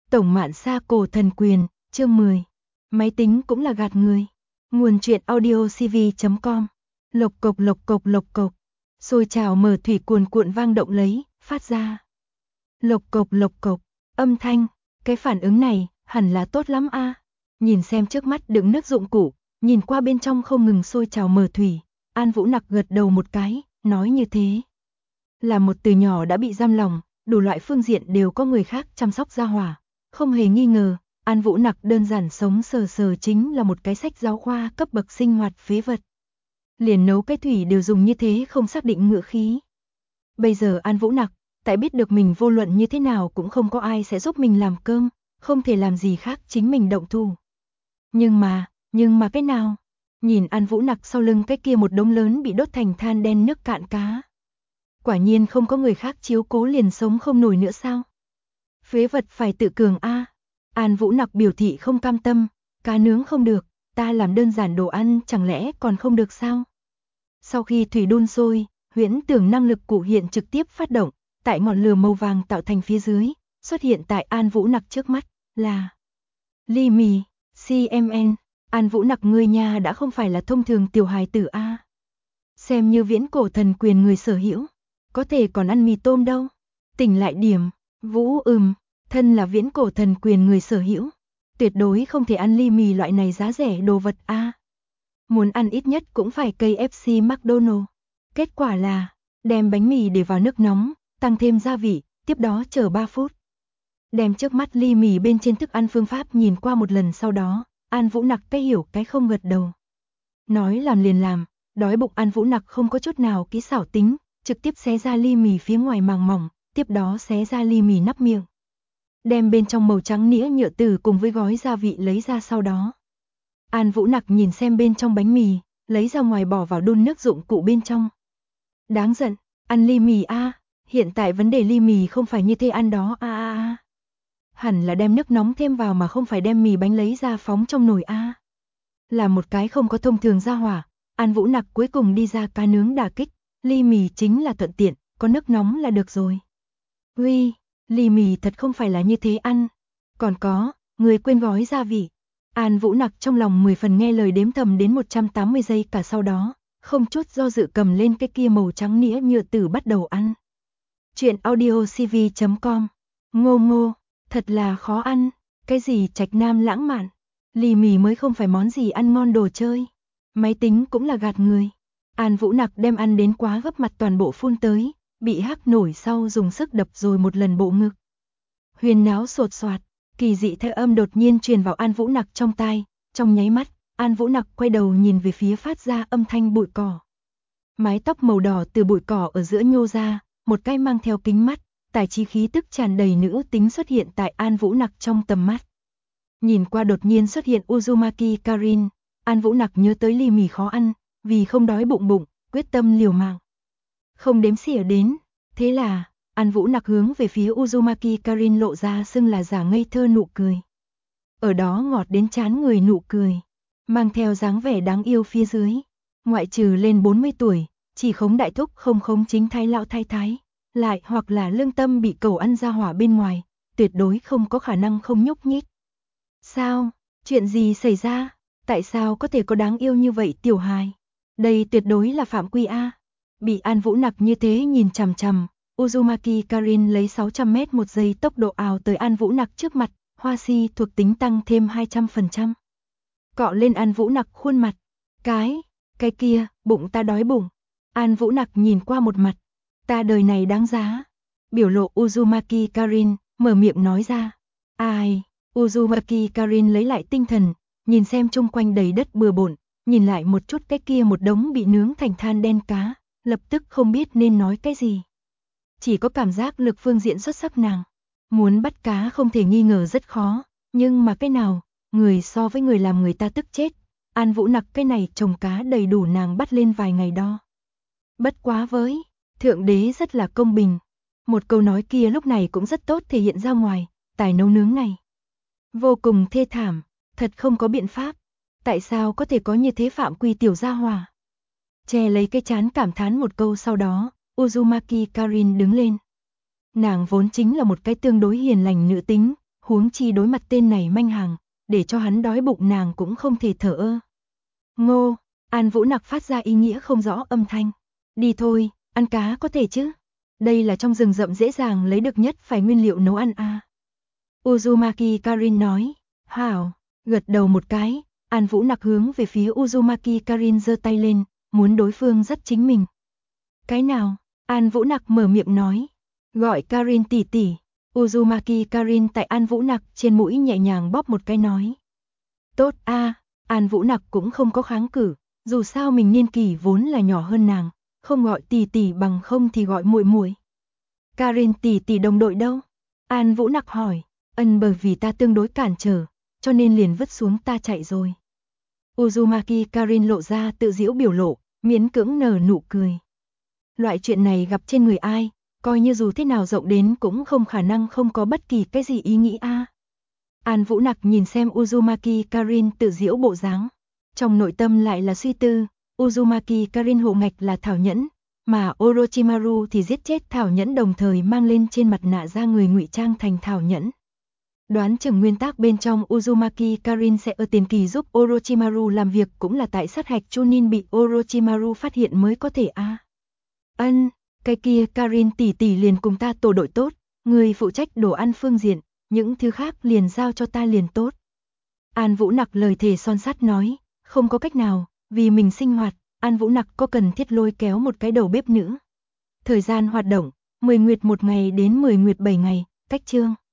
Tổng Mạn Sa Cổ Thần Quyền, chương 10. Máy tính cũng là gạt người. Nguồn truyện audio cv.com. Lộc cộc lộc cộc lộc cộc. Sôi trào mở thủy cuồn cuộn vang động lấy, phát ra. Lộc cộc lộc cộc, âm thanh, cái phản ứng này, hẳn là tốt lắm a. Nhìn xem trước mắt đựng nước dụng cụ, nhìn qua bên trong không ngừng sôi trào mở thủy, An Vũ Nặc gật đầu một cái, nói như thế. Là một từ nhỏ đã bị giam lòng, đủ loại phương diện đều có người khác chăm sóc gia hỏa. Không hề nghi ngờ, An Vũ Nặc đơn giản sống sờ sờ chính là một cái sách giáo khoa cấp bậc sinh hoạt phế vật. Liền nấu cái thủy đều dùng như thế không xác định ngữ khí. Bây giờ An Vũ Nặc, tại biết được mình vô luận như thế nào cũng không có ai sẽ giúp mình làm cơm, không thể làm gì khác chính mình động thủ. Nhưng mà cái nào? Nhìn An Vũ Nặc sau lưng cái kia một đống lớn bị đốt thành than đen nước cạn cá. Quả nhiên không có người khác chiếu cố liền sống không nổi nữa sao? Phế vật phải tự cường a. An Vũ Nặc biểu thị không cam tâm, cá nướng không được, ta làm đơn giản đồ ăn chẳng lẽ còn không được sao? Sau khi thủy đun sôi, huyễn tưởng năng lực cụ hiện trực tiếp phát động, tại ngọn lửa màu vàng tạo thành phía dưới, xuất hiện tại An Vũ Nặc trước mắt, là ly mì, CMN. An Vũ Nặc ngươi nhà đã không phải là thông thường tiểu hài tử a. Xem như viễn cổ thần quyền người sở hữu, có thể còn ăn mì tôm đâu. Tỉnh lại điểm, Vũ thân là viễn cổ thần quyền người sở hữu, tuyệt đối không thể ăn ly mì loại này giá rẻ đồ vật a. Muốn ăn ít nhất cũng phải KFC McDonald. Kết quả là, đem bánh mì để vào nước nóng, tăng thêm gia vị, tiếp đó chờ 3 phút. Đem trước mắt ly mì bên trên thức ăn phương pháp nhìn qua một lần sau đó, An Vũ Nặc cái hiểu cái không gật đầu. Nói làm liền làm, đói bụng An Vũ Nặc không có chút nào kỹ xảo tính, trực tiếp xé ra ly mì phía ngoài màng mỏng, tiếp đó xé ra ly mì nắp miệng. Đem bên trong màu trắng nĩa nhựa tử cùng với gói gia vị lấy ra sau đó. An Vũ Nặc nhìn xem bên trong bánh mì, lấy ra ngoài bỏ vào đun nước dụng cụ bên trong. Đáng giận, ăn ly mì a, hiện tại vấn đề ly mì không phải như thế ăn đó a. Hẳn là đem nước nóng thêm vào mà không phải đem mì bánh lấy ra phóng trong nồi a. Là một cái không có thông thường ra hỏa, An Vũ Nặc cuối cùng đi ra cá nướng đả kích, ly mì chính là thuận tiện, có nước nóng là được rồi. Uy, ly mì thật không phải là như thế ăn. Còn có, người quên gói gia vị. An Vũ Nặc trong lòng 10 phần nghe lời đếm thầm đến 180 giây cả sau đó, không chút do dự cầm lên cái kia màu trắng nĩa nhựa tử bắt đầu ăn. Chuyện audio cv.com. Ngô ngô, thật là khó ăn, cái gì trạch nam lãng mạn, ly mì mới không phải món gì ăn ngon đồ chơi. Máy tính cũng là gạt người. An Vũ Nặc đem ăn đến quá gấp mặt toàn bộ phun tới, bị hắc nổi sau dùng sức đập rồi một lần bộ ngực. Huyền náo sột soạt, kỳ dị theo âm đột nhiên truyền vào An Vũ Nặc trong tai, trong nháy mắt, An Vũ Nặc quay đầu nhìn về phía phát ra âm thanh bụi cỏ. Mái tóc màu đỏ từ bụi cỏ ở giữa nhô ra, một cái mang theo kính mắt, tài trí khí tức tràn đầy nữ tính xuất hiện tại An Vũ Nặc trong tầm mắt. Nhìn qua đột nhiên xuất hiện Uzumaki Karin, An Vũ Nặc nhớ tới ly mì khó ăn, vì không đói bụng, quyết tâm liều mạng. Không đếm xỉa đến, thế là, An Vũ Nặc hướng về phía Uzumaki Karin lộ ra xưng là giả ngây thơ nụ cười. Ở đó ngọt đến chán người nụ cười, mang theo dáng vẻ đáng yêu phía dưới, ngoại trừ lên 40 tuổi, chỉ khống đại thúc không khống chính thái lão thái thái, lại hoặc là lương tâm bị cẩu ăn ra hỏa bên ngoài, tuyệt đối không có khả năng không nhúc nhích. Sao? Chuyện gì xảy ra? Tại sao có thể có đáng yêu như vậy tiểu hài? Đây tuyệt đối là phạm quy a. Bị An Vũ Nặc như thế nhìn chằm chằm, Uzumaki Karin lấy 600m một giây tốc độ ào tới An Vũ Nặc trước mặt, hoa si thuộc tính tăng thêm 200%. Cọ lên An Vũ Nặc khuôn mặt. Cái kia, bụng ta đói bụng. An Vũ Nặc nhìn qua một mặt. Ta đời này đáng giá. Biểu lộ Uzumaki Karin, mở miệng nói ra. Ai? Uzumaki Karin lấy lại tinh thần, nhìn xem chung quanh đầy đất bừa bộn, nhìn lại một chút cái kia một đống bị nướng thành than đen cá, lập tức không biết nên nói cái gì. Chỉ có cảm giác lực phương diện xuất sắc nàng. Muốn bắt cá không thể nghi ngờ rất khó, nhưng mà cái nào, người so với người làm người ta tức chết. An Vũ Nặc cái này trồng cá đầy đủ nàng bắt lên vài ngày đo. Bất quá với, Thượng Đế rất là công bình. Một câu nói kia lúc này cũng rất tốt thể hiện ra ngoài, tài nấu nướng này. Vô cùng thê thảm, thật không có biện pháp. Tại sao có thể có như thế phạm quy tiểu gia hỏa? Che lấy cái chán cảm thán một câu sau đó, Uzumaki Karin đứng lên. Nàng vốn chính là một cái tương đối hiền lành nữ tính, huống chi đối mặt tên này manh hàng, để cho hắn đói bụng nàng cũng không thể thở ơ. Ngô, An Vũ Nặc phát ra ý nghĩa không rõ âm thanh. Đi thôi, ăn cá có thể chứ? Đây là trong rừng rậm dễ dàng lấy được nhất phải nguyên liệu nấu ăn à. Uzumaki Karin nói, hảo, gật đầu một cái, An Vũ Nặc hướng về phía Uzumaki Karin giơ tay lên, muốn đối phương dắt chính mình. Cái nào? An Vũ Nặc mở miệng nói, gọi Karin tỷ tỷ. Uzumaki Karin tại An Vũ Nặc trên mũi nhẹ nhàng bóp một cái nói. Tốt a, An Vũ Nặc cũng không có kháng cự, dù sao mình niên kỷ vốn là nhỏ hơn nàng, không gọi tỷ tỷ bằng không thì gọi muội muội. Karin tỷ tỷ đồng đội đâu? An Vũ Nặc hỏi, bởi vì ta tương đối cản trở, cho nên liền vứt xuống ta chạy rồi. Uzumaki Karin lộ ra tự giễu biểu lộ, miễn cưỡng nở nụ cười. Loại chuyện này gặp trên người ai, coi như dù thế nào rộng đến cũng không khả năng không có bất kỳ cái gì ý nghĩ a. An Vũ Nặc nhìn xem Uzumaki Karin tự giễu bộ dáng, trong nội tâm lại là suy tư, Uzumaki Karin hộ ngạch là Thảo Nhẫn, mà Orochimaru thì giết chết Thảo Nhẫn đồng thời mang lên trên mặt nạ ra người ngụy trang thành Thảo Nhẫn. Đoán chừng nguyên tắc bên trong Uzumaki Karin sẽ ở tiền kỳ giúp Orochimaru làm việc cũng là tại sát hạch Chunin bị Orochimaru phát hiện mới có thể a. Cái kia Karin tỷ tỷ liền cùng ta tổ đội tốt, người phụ trách đồ ăn phương diện, những thứ khác liền giao cho ta liền tốt. An Vũ Nặc lời thề son sắt nói, không có cách nào, vì mình sinh hoạt, An Vũ Nặc có cần thiết lôi kéo một cái đầu bếp nữ. Thời gian hoạt động, 10 nguyệt 1 ngày đến 10 nguyệt 7 ngày, cách chương.